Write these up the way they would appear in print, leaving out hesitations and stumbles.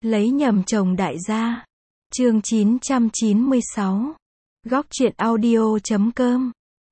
Lấy nhầm chồng đại gia. Chương 996. Góc truyện audio.com.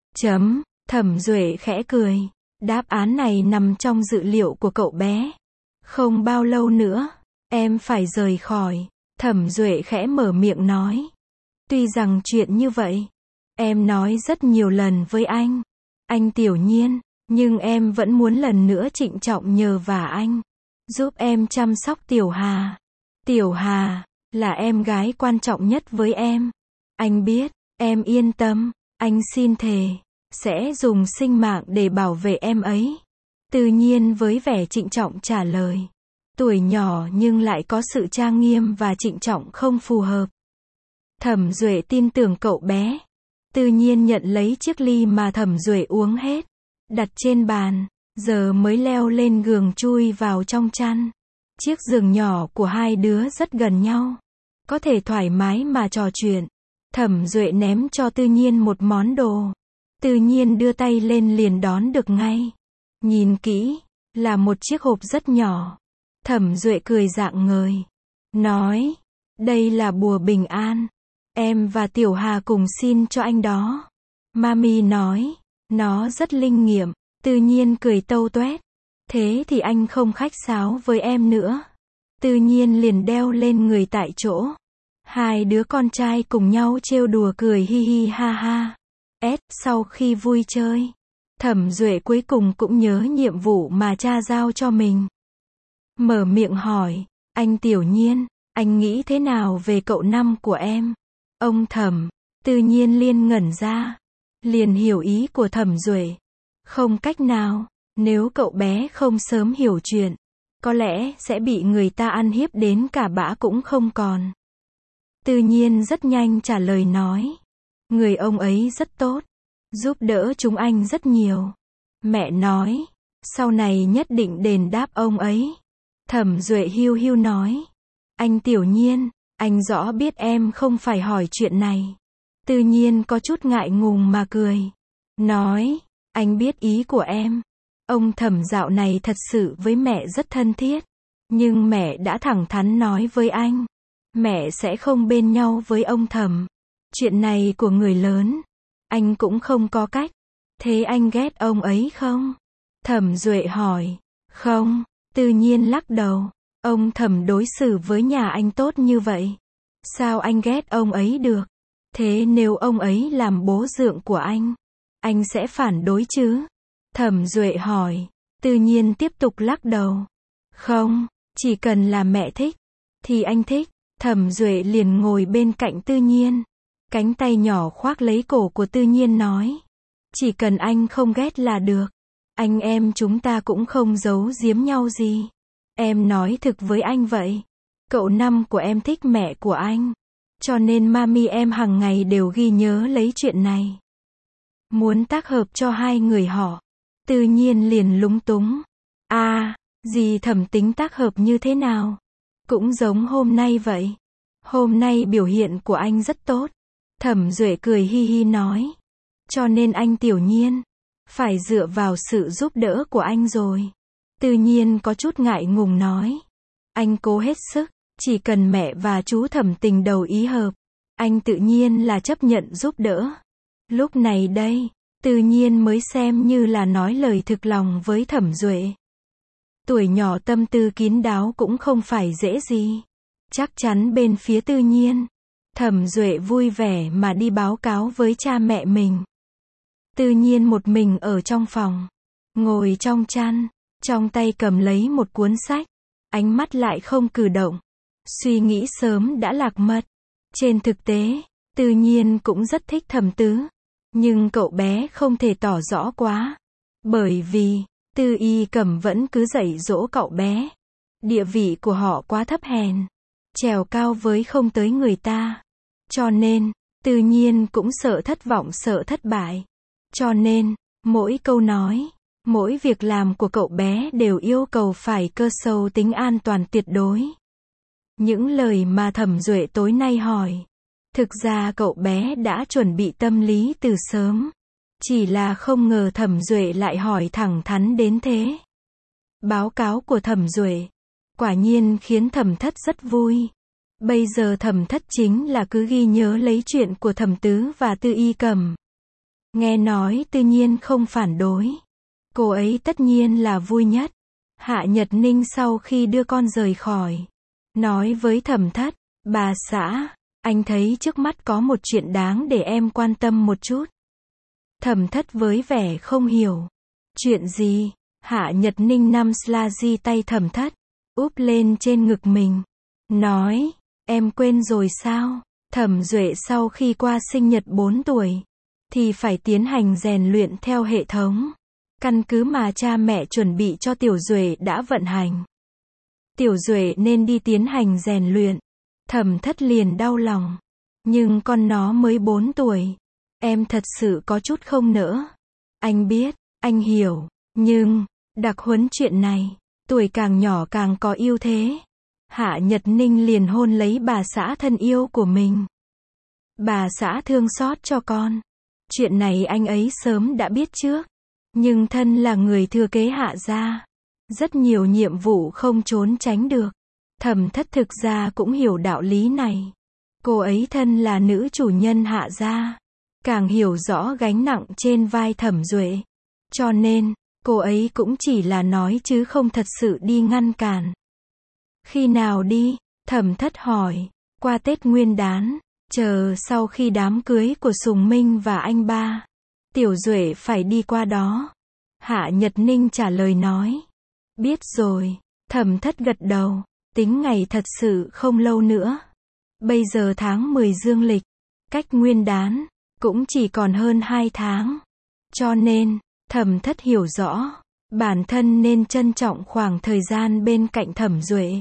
Thẩm Duệ khẽ cười. Đáp án này nằm trong dự liệu của cậu bé. Không bao lâu nữa, em phải rời khỏi. Thẩm Duệ khẽ mở miệng nói. Tuy rằng chuyện như vậy, em nói rất nhiều lần với anh Tiểu Nhiên, nhưng em vẫn muốn lần nữa trịnh trọng nhờ vả anh, giúp em chăm sóc Tiểu Hà. Tiểu Hà, là em gái quan trọng nhất với em. Anh biết, em yên tâm, anh xin thề, sẽ dùng sinh mạng để bảo vệ em ấy. Tự nhiên với vẻ trịnh trọng trả lời. Tuổi nhỏ nhưng lại có sự trang nghiêm và trịnh trọng không phù hợp. Thẩm Duệ tin tưởng cậu bé. Tự nhiên nhận lấy chiếc ly mà Thẩm Duệ uống hết, đặt trên bàn, giờ mới leo lên giường chui vào trong chăn. Chiếc giường nhỏ của hai đứa rất gần nhau, có thể thoải mái mà trò chuyện. Thẩm Duệ ném cho Tự nhiên một món đồ. Tự nhiên đưa tay lên liền đón được ngay. Nhìn kỹ, là một chiếc hộp rất nhỏ. Thẩm Duệ cười rạng ngời, nói, đây là bùa bình an. Em và Tiểu Hà cùng xin cho anh đó. Mami nói, nó rất linh nghiệm. Tự nhiên cười tâu tuét. Thế thì anh không khách sáo với em nữa. Tự nhiên liền đeo lên người tại chỗ. Hai đứa con trai cùng nhau trêu đùa cười hi hi ha ha. Sau khi vui chơi, Thẩm Duệ cuối cùng cũng nhớ nhiệm vụ mà cha giao cho mình. Mở miệng hỏi, anh Tiểu Nhiên, anh nghĩ thế nào về cậu năm của em? Ông Thẩm. Tự nhiên liền ngẩn ra, liền hiểu ý của Thẩm Duệ. Không cách nào, nếu cậu bé không sớm hiểu chuyện, có lẽ sẽ bị người ta ăn hiếp đến cả bã cũng không còn. Tự nhiên rất nhanh trả lời nói, người ông ấy rất tốt, giúp đỡ chúng anh rất nhiều. Mẹ nói, sau này nhất định đền đáp ông ấy. Thẩm Duệ hiu hiu nói, anh Tiểu Nhiên, anh rõ biết em không phải hỏi chuyện này. Tự nhiên có chút ngại ngùng mà cười, nói, anh biết ý của em. Ông Thẩm dạo này thật sự với mẹ rất thân thiết, nhưng mẹ đã thẳng thắn nói với anh, mẹ sẽ không bên nhau với ông Thẩm. Chuyện này của người lớn, anh cũng không có cách. Thế anh ghét ông ấy không? Thẩm Duệ hỏi. Không. Tự nhiên lắc đầu. Ông Thẩm đối xử với nhà anh tốt như vậy, sao anh ghét ông ấy được? Thế nếu ông ấy làm bố dượng của anh sẽ phản đối chứ? Thẩm Duệ hỏi. Tự nhiên tiếp tục lắc đầu. Không, chỉ cần là mẹ thích, thì anh thích. Thẩm Duệ liền ngồi bên cạnh Tự nhiên, cánh tay nhỏ khoác lấy cổ của Tự nhiên nói, chỉ cần anh không ghét là được. Anh em chúng ta cũng không giấu giếm nhau gì. Em nói thực với anh vậy. Cậu năm của em thích mẹ của anh, cho nên mami em hàng ngày đều ghi nhớ lấy chuyện này. Muốn tác hợp cho hai người họ. Tự nhiên liền lúng túng. Dì Thẩm tính tác hợp như thế nào? Cũng giống hôm nay vậy. Hôm nay biểu hiện của anh rất tốt. Thẩm Duệ cười hi hi nói. Cho nên anh Tiểu Nhiên phải dựa vào sự giúp đỡ của anh rồi. Tự nhiên có chút ngại ngùng nói. Anh cố hết sức, chỉ cần mẹ và chú Thẩm tình đầu ý hợp, anh tự nhiên là chấp nhận giúp đỡ. Lúc này đây, tự nhiên mới xem như là nói lời thực lòng với Thẩm Duệ. Tuổi nhỏ tâm tư kín đáo cũng không phải dễ gì. Chắc chắn bên phía tự nhiên, Thẩm Duệ vui vẻ mà đi báo cáo với cha mẹ mình. Tự nhiên một mình ở trong phòng, ngồi trong chăn, trong tay cầm lấy một cuốn sách, ánh mắt lại không cử động. Suy nghĩ sớm đã lạc mất. Trên thực tế, tự nhiên cũng rất thích Thẩm Tứ, nhưng cậu bé không thể tỏ rõ quá, bởi vì Tư Y Cẩm vẫn cứ dạy dỗ cậu bé. Địa vị của họ quá thấp hèn, trèo cao với không tới người ta. Cho nên, tự nhiên cũng sợ thất vọng sợ thất bại. Cho nên, mỗi câu nói, mỗi việc làm của cậu bé đều yêu cầu phải cơ sâu tính an toàn tuyệt đối. Những lời mà Thẩm Duệ tối nay hỏi, thực ra cậu bé đã chuẩn bị tâm lý từ sớm. Chỉ là không ngờ Thẩm Duệ lại hỏi thẳng thắn đến thế. Báo cáo của Thẩm Duệ. Quả nhiên khiến Thẩm Thất rất vui. Bây giờ Thẩm Thất chính là cứ ghi nhớ lấy chuyện của Thẩm Tứ và Tư Y Cẩm. Nghe nói Tư Nhiên không phản đối. Cô ấy tất nhiên là vui nhất. Hạ Nhật Ninh sau khi đưa con rời khỏi, nói với Thẩm Thất, bà xã, anh thấy trước mắt có một chuyện đáng để em quan tâm một chút. Thẩm Thất với vẻ không hiểu. Chuyện gì? Hạ Nhật Ninh nắm Slazy tay Thẩm Thất, úp lên trên ngực mình. Nói, em quên rồi sao? Thẩm Duệ sau khi qua sinh nhật 4 tuổi, thì phải tiến hành rèn luyện theo hệ thống. Căn cứ mà cha mẹ chuẩn bị cho Tiểu Duệ đã vận hành. Tiểu Duệ nên đi tiến hành rèn luyện. Thẩm Thất liền đau lòng. Nhưng con nó mới 4 tuổi. Em thật sự có chút không nỡ. Anh biết, anh hiểu. Nhưng, đặc huấn chuyện này, tuổi càng nhỏ càng có ưu thế. Hạ Nhật Ninh liền hôn lấy bà xã thân yêu của mình. Bà xã thương xót cho con. Chuyện này anh ấy sớm đã biết trước. Nhưng thân là người thừa kế Hạ gia, rất nhiều nhiệm vụ không trốn tránh được. Thẩm Thất thực ra cũng hiểu đạo lý này. Cô ấy thân là nữ chủ nhân Hạ gia, càng hiểu rõ gánh nặng trên vai Thẩm Duệ. Cho nên, cô ấy cũng chỉ là nói chứ không thật sự đi ngăn cản. Khi nào đi? Thẩm Thất hỏi. Qua Tết Nguyên Đán, chờ sau khi đám cưới của Sùng Minh và anh ba, Tiểu Duệ phải đi qua đó. Hạ Nhật Ninh trả lời nói. Biết rồi. Thẩm Thất gật đầu. Tính ngày thật sự không lâu nữa. Bây giờ tháng 10 dương lịch, cách Nguyên Đán, cũng chỉ còn hơn 2 tháng. Cho nên, Thẩm Thất hiểu rõ, bản thân nên trân trọng khoảng thời gian bên cạnh Thẩm Duệ.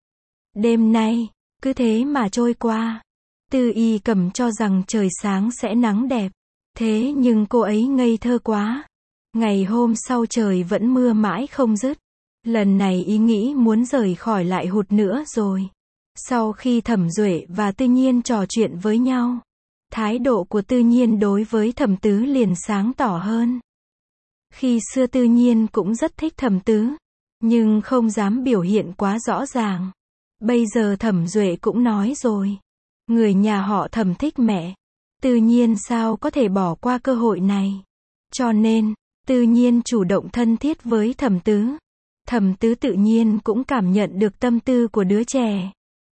Đêm nay, cứ thế mà trôi qua. Tư Y Cẩm cho rằng trời sáng sẽ nắng đẹp. Thế nhưng cô ấy ngây thơ quá. Ngày hôm sau trời vẫn mưa mãi không dứt. Lần này ý nghĩ muốn rời khỏi lại hụt nữa rồi. Sau khi Thẩm Duệ và Tư Nhiên trò chuyện với nhau, thái độ của Tư Nhiên đối với Thẩm Tứ liền sáng tỏ hơn. Khi xưa Tư Nhiên cũng rất thích Thẩm Tứ, nhưng không dám biểu hiện quá rõ ràng. Bây giờ Thẩm Duệ cũng nói rồi. Người nhà họ Thẩm thích mẹ. Tư Nhiên sao có thể bỏ qua cơ hội này. Cho nên, Tư Nhiên chủ động thân thiết với Thẩm Tứ. Thẩm Tứ tự nhiên cũng cảm nhận được tâm tư của đứa trẻ.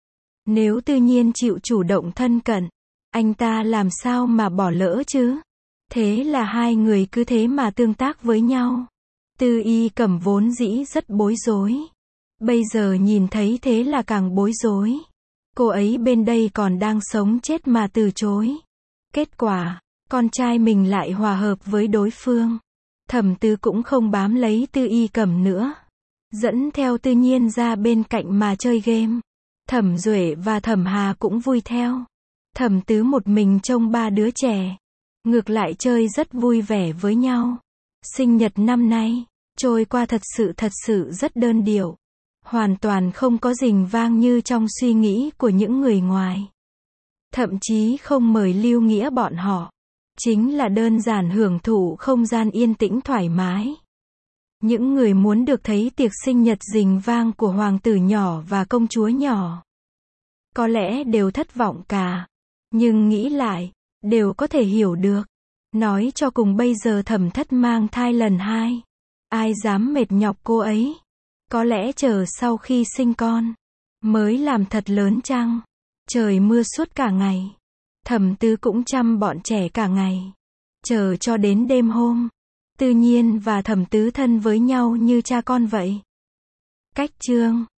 Nếu Tư Nhiên chịu chủ động thân cận, anh ta làm sao mà bỏ lỡ chứ? Thế là hai người cứ thế mà tương tác với nhau. Tư Y Cẩm vốn dĩ rất bối rối. Bây giờ nhìn thấy thế là càng bối rối. Cô ấy bên đây còn đang sống chết mà từ chối. Kết quả, con trai mình lại hòa hợp với đối phương. Thẩm Tứ cũng không bám lấy Tư Y Cẩm nữa. Dẫn theo Tư Nhiên ra bên cạnh mà chơi game. Thẩm Duệ và Thẩm Hà cũng vui theo. Thẩm Tứ một mình trông ba đứa trẻ. Ngược lại chơi rất vui vẻ với nhau. Sinh nhật năm nay, trôi qua thật sự rất đơn điệu. Hoàn toàn không có rình vang như trong suy nghĩ của những người ngoài. Thậm chí không mời lưu nghĩa bọn họ. Chính là đơn giản hưởng thụ không gian yên tĩnh thoải mái. Những người muốn được thấy tiệc sinh nhật rình vang của hoàng tử nhỏ và công chúa nhỏ, có lẽ đều thất vọng cả. Nhưng nghĩ lại, đều có thể hiểu được. Nói cho cùng bây giờ Thẩm Thất mang thai lần 2. Ai dám mệt nhọc cô ấy? Có lẽ chờ sau khi sinh con, mới làm thật lớn chăng? Trời mưa suốt cả ngày. Thẩm Tứ cũng chăm bọn trẻ cả ngày. Chờ cho đến đêm hôm, Tư Nhiên và Thẩm Tứ thân với nhau như cha con vậy. Cách chương